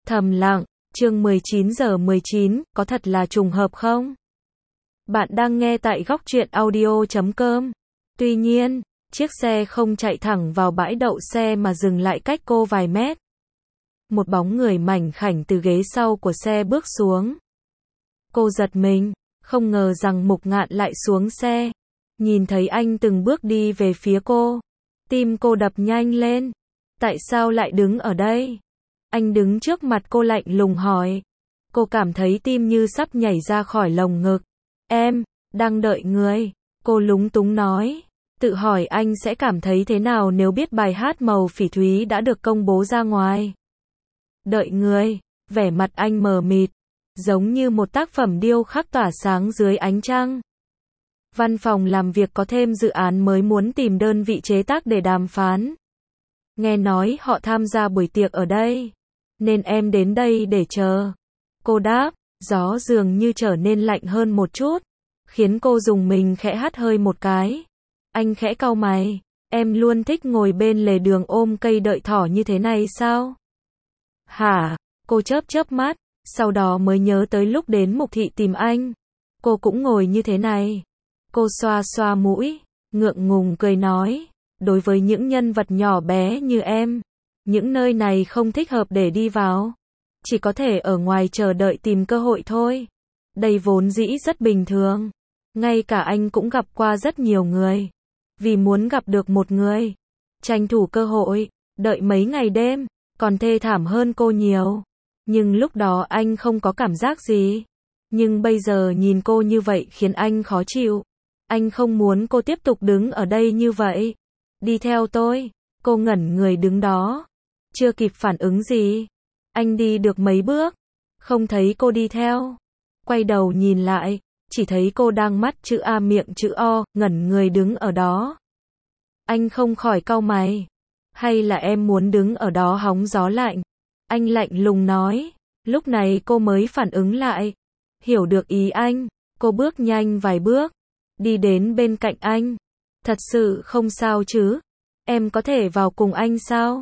Thầm lặng, chương 19:19, có thật là trùng hợp không? Bạn đang nghe tại góc truyện audio.com. Tuy nhiên, chiếc xe không chạy thẳng vào bãi đậu xe mà dừng lại cách cô vài mét. Một bóng người mảnh khảnh từ ghế sau của xe bước xuống. Cô giật mình, không ngờ rằng Mục Ngạn lại xuống xe. Nhìn thấy anh từng bước đi về phía cô. Tim cô đập nhanh lên. Tại sao lại đứng ở đây? Anh đứng trước mặt cô lạnh lùng hỏi. Cô cảm thấy tim như sắp nhảy ra khỏi lồng ngực. Em, đang đợi người. Cô lúng túng nói. Tự hỏi anh sẽ cảm thấy thế nào nếu biết bài hát Màu Phỉ Thúy đã được công bố ra ngoài. Đợi người, vẻ mặt anh mờ mịt, giống như một tác phẩm điêu khắc tỏa sáng dưới ánh trăng. Văn phòng làm việc có thêm dự án mới muốn tìm đơn vị chế tác để đàm phán. Nghe nói họ tham gia buổi tiệc ở đây, nên em đến đây để chờ. Cô đáp, gió dường như trở nên lạnh hơn một chút, khiến cô dùng mình khẽ hắt hơi một cái. Anh khẽ cau mày, em luôn thích ngồi bên lề đường ôm cây đợi thỏ như thế này sao? Hả? Cô chớp mắt, sau đó mới nhớ tới lúc đến Mục Thị tìm anh. Cô cũng ngồi như thế này. Cô xoa xoa mũi, ngượng ngùng cười nói, đối với những nhân vật nhỏ bé như em, những nơi này không thích hợp để đi vào. Chỉ có thể ở ngoài chờ đợi tìm cơ hội thôi. Đây vốn dĩ rất bình thường. Ngay cả anh cũng gặp qua rất nhiều người. Vì muốn gặp được một người, tranh thủ cơ hội, đợi mấy ngày đêm, còn thê thảm hơn cô nhiều. Nhưng lúc đó anh không có cảm giác gì. Nhưng bây giờ nhìn cô như vậy khiến anh khó chịu. Anh không muốn cô tiếp tục đứng ở đây như vậy. Đi theo tôi. Cô ngẩn người đứng đó. Chưa kịp phản ứng gì. Anh đi được mấy bước. Không thấy cô đi theo. Quay đầu nhìn lại. Chỉ thấy cô đang mắt chữ A miệng chữ O, ngẩn người đứng ở đó. Anh không khỏi cau mày. Hay là em muốn đứng ở đó hóng gió lạnh? Anh lạnh lùng nói. Lúc này cô mới phản ứng lại. Hiểu được ý anh. Cô bước nhanh vài bước. Đi đến bên cạnh anh. Thật sự không sao chứ? Em có thể vào cùng anh sao?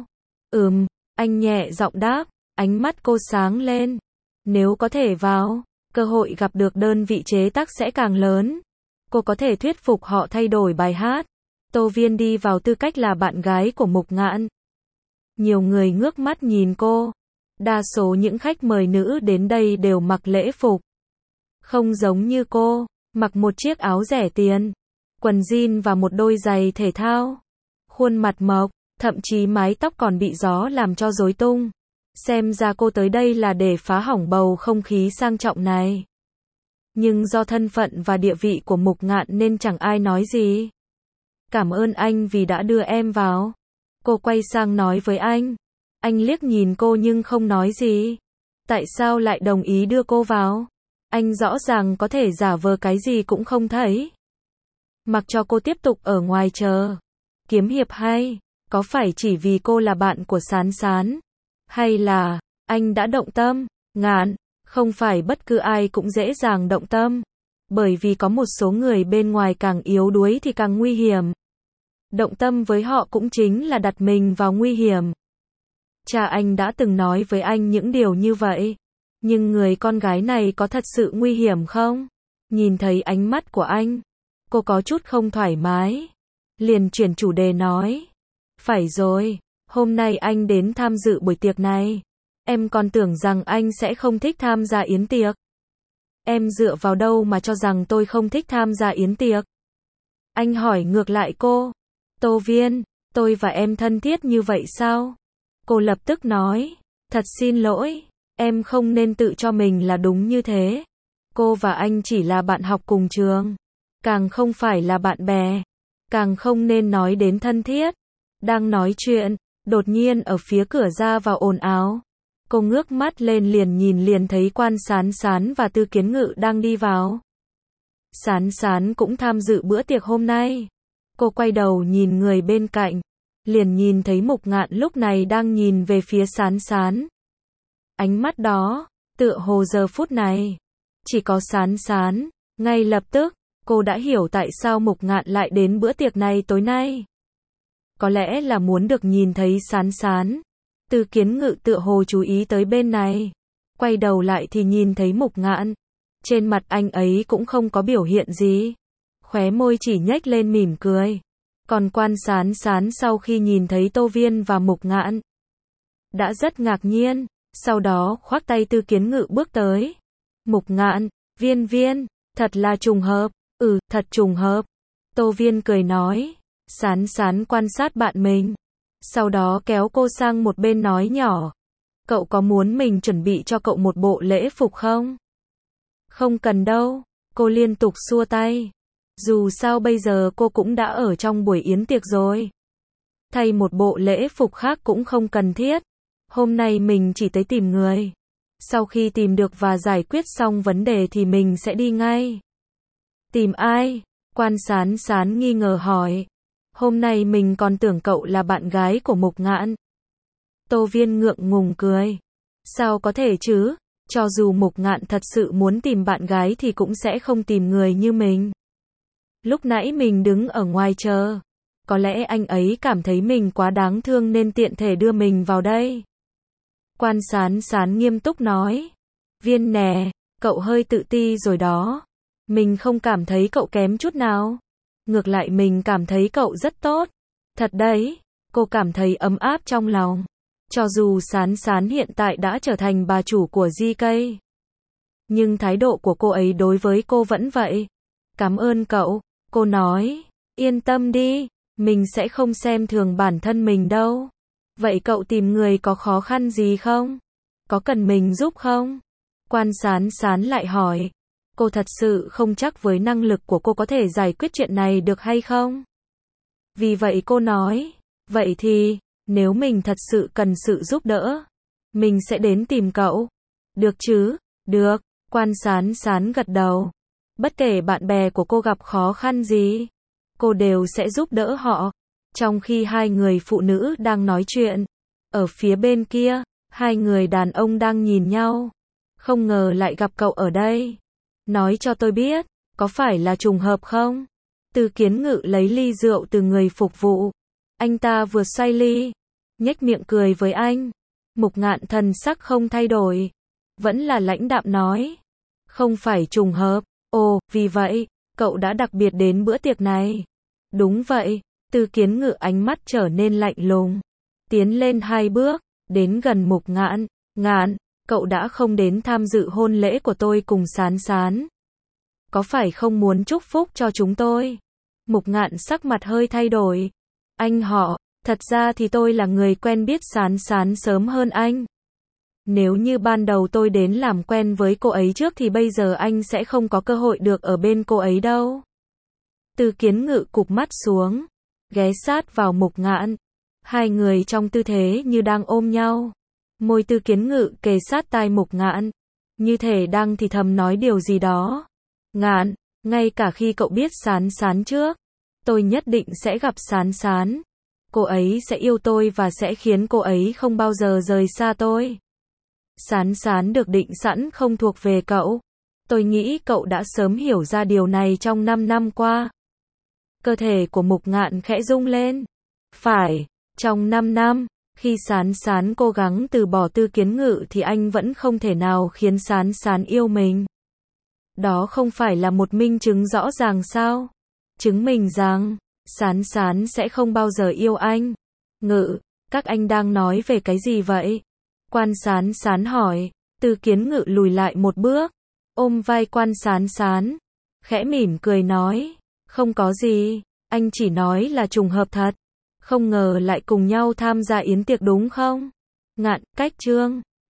Anh nhẹ giọng đáp. Ánh mắt cô sáng lên. Nếu có thể vào, cơ hội gặp được đơn vị chế tác sẽ càng lớn. Cô có thể thuyết phục họ thay đổi bài hát. Tô Viên đi vào tư cách là bạn gái của Mục Ngạn. Nhiều người ngước mắt nhìn cô. Đa số những khách mời nữ đến đây đều mặc lễ phục. Không giống như cô, mặc một chiếc áo rẻ tiền, quần jean và một đôi giày thể thao. Khuôn mặt mộc, thậm chí mái tóc còn bị gió làm cho rối tung. Xem ra cô tới đây là để phá hỏng bầu không khí sang trọng này. Nhưng do thân phận và địa vị của Mục Ngạn nên chẳng ai nói gì. Cảm ơn anh vì đã đưa em vào. Cô quay sang nói với anh. Anh liếc nhìn cô nhưng không nói gì. Tại sao lại đồng ý đưa cô vào? Anh rõ ràng có thể giả vờ cái gì cũng không thấy. Mặc cho cô tiếp tục ở ngoài chờ. Kiếm hiệp hay? Có phải chỉ vì cô là bạn của Sán Sán? Hay là, anh đã động tâm? Ngạn, không phải bất cứ ai cũng dễ dàng động tâm. Bởi vì có một số người bên ngoài càng yếu đuối thì càng nguy hiểm. Động tâm với họ cũng chính là đặt mình vào nguy hiểm. Cha anh đã từng nói với anh những điều như vậy. Nhưng người con gái này có thật sự nguy hiểm không? Nhìn thấy ánh mắt của anh, cô có chút không thoải mái. Liền chuyển chủ đề nói. Phải rồi, hôm nay anh đến tham dự buổi tiệc này. Em còn tưởng rằng anh sẽ không thích tham gia yến tiệc. Em dựa vào đâu mà cho rằng tôi không thích tham gia yến tiệc? Anh hỏi ngược lại cô. Tô Viên, tôi và em thân thiết như vậy sao? Cô lập tức nói. Thật xin lỗi, em không nên tự cho mình là đúng như thế. Cô và anh chỉ là bạn học cùng trường. Càng không phải là bạn bè. Càng không nên nói đến thân thiết. Đang nói chuyện, đột nhiên ở phía cửa ra vào ồn ào. Cô ngước mắt lên liền thấy Quan Sán Sán và Tư Kiến Ngự đang đi vào. Sán Sán cũng tham dự bữa tiệc hôm nay. Cô quay đầu nhìn người bên cạnh, liền nhìn thấy Mục Ngạn lúc này đang nhìn về phía Sán Sán. Ánh mắt đó, tựa hồ giờ phút này, chỉ có Sán Sán. Ngay lập tức, cô đã hiểu tại sao Mục Ngạn lại đến bữa tiệc này tối nay. Có lẽ là muốn được nhìn thấy Sán Sán. Từ Kiến Ngự tựa hồ chú ý tới bên này. Quay đầu lại thì nhìn thấy Mục Ngạn. Trên mặt anh ấy cũng không có biểu hiện gì. Khóe môi chỉ nhếch lên mỉm cười. Còn Quan Sán Sán sau khi nhìn thấy Tô Viên và Mục Ngạn, đã rất ngạc nhiên. Sau đó khoác tay Từ Kiến Ngự bước tới. Mục Ngạn, Viên Viên, thật là trùng hợp. Thật trùng hợp. Tô Viên cười nói. Sán Sán quan sát bạn mình. Sau đó kéo cô sang một bên nói nhỏ. Cậu có muốn mình chuẩn bị cho cậu một bộ lễ phục không? Không cần đâu. Cô liên tục xua tay. Dù sao bây giờ cô cũng đã ở trong buổi yến tiệc rồi. Thay một bộ lễ phục khác cũng không cần thiết. Hôm nay mình chỉ tới tìm người. Sau khi tìm được và giải quyết xong vấn đề thì mình sẽ đi ngay. Tìm ai? Quan Sán Sán nghi ngờ hỏi. Hôm nay mình còn tưởng cậu là bạn gái của Mục Ngạn. Tô Viên ngượng ngùng cười. Sao có thể chứ? Cho dù Mục Ngạn thật sự muốn tìm bạn gái thì cũng sẽ không tìm người như mình. Lúc nãy mình đứng ở ngoài chờ. Có lẽ anh ấy cảm thấy mình quá đáng thương nên tiện thể đưa mình vào đây. Quan Sán Sán nghiêm túc nói. Viên nè, cậu hơi tự ti rồi đó. Mình không cảm thấy cậu kém chút nào. Ngược lại mình cảm thấy cậu rất tốt. Thật đấy, cô cảm thấy ấm áp trong lòng. Cho dù Sán Sán hiện tại đã trở thành bà chủ của GK, nhưng thái độ của cô ấy đối với cô vẫn vậy. Cảm ơn cậu, cô nói. Yên tâm đi, mình sẽ không xem thường bản thân mình đâu. Vậy cậu tìm người có khó khăn gì không? Có cần mình giúp không? Quan Sán Sán lại hỏi. Cô thật sự không chắc với năng lực của cô có thể giải quyết chuyện này được hay không? Vì vậy cô nói. Vậy thì, nếu mình thật sự cần sự giúp đỡ, mình sẽ đến tìm cậu. Được chứ? Được. Quan Sán Sán gật đầu. Bất kể bạn bè của cô gặp khó khăn gì, cô đều sẽ giúp đỡ họ. Trong khi hai người phụ nữ đang nói chuyện, ở phía bên kia, hai người đàn ông đang nhìn nhau. Không ngờ lại gặp cậu ở đây. Nói cho tôi biết, có phải là trùng hợp không? Từ Kiến Ngự lấy ly rượu từ người phục vụ. Anh ta vừa xoay ly, nhếch miệng cười với anh. Mục Ngạn thần sắc không thay đổi, vẫn là lãnh đạm nói. Không phải trùng hợp. Ồ, vì vậy, cậu đã đặc biệt đến bữa tiệc này. Đúng vậy. Từ Kiến Ngự ánh mắt trở nên lạnh lùng. Tiến lên 2 bước, đến gần Mục Ngạn. Ngạn, cậu đã không đến tham dự hôn lễ của tôi cùng Sán Sán. Có phải không muốn chúc phúc cho chúng tôi? Mục Ngạn sắc mặt hơi thay đổi. Anh họ, thật ra thì tôi là người quen biết Sán Sán sớm hơn anh. Nếu như ban đầu tôi đến làm quen với cô ấy trước thì bây giờ anh sẽ không có cơ hội được ở bên cô ấy đâu. Từ Kiến Ngự cụp mắt xuống, ghé sát vào Mục Ngạn. Hai người trong tư thế như đang ôm nhau. Môi Từ Kiến Ngự kề sát tai Mục Ngạn, như thể đang thì thầm nói điều gì đó. Ngạn, ngay cả khi cậu biết Sán Sán trước, tôi nhất định sẽ gặp Sán Sán. Cô ấy sẽ yêu tôi và sẽ khiến cô ấy không bao giờ rời xa tôi. Sán Sán được định sẵn không thuộc về cậu. Tôi nghĩ cậu đã sớm hiểu ra điều này trong 5 năm qua. Cơ thể của Mục Ngạn khẽ rung lên. Phải, trong 5 năm, khi Sán Sán cố gắng từ bỏ Từ Kiến Ngự thì anh vẫn không thể nào khiến Sán Sán yêu mình. Đó không phải là một minh chứng rõ ràng sao? Chứng minh rằng, Sán Sán sẽ không bao giờ yêu anh. Ngự, các anh đang nói về cái gì vậy? Quan Sán Sán hỏi. Từ Kiến Ngự lùi lại một bước, ôm vai Quan Sán Sán, khẽ mỉm cười nói. Không có gì, anh chỉ nói là trùng hợp thật. Không ngờ lại cùng nhau tham gia yến tiệc đúng không? Ngạn, cách chương.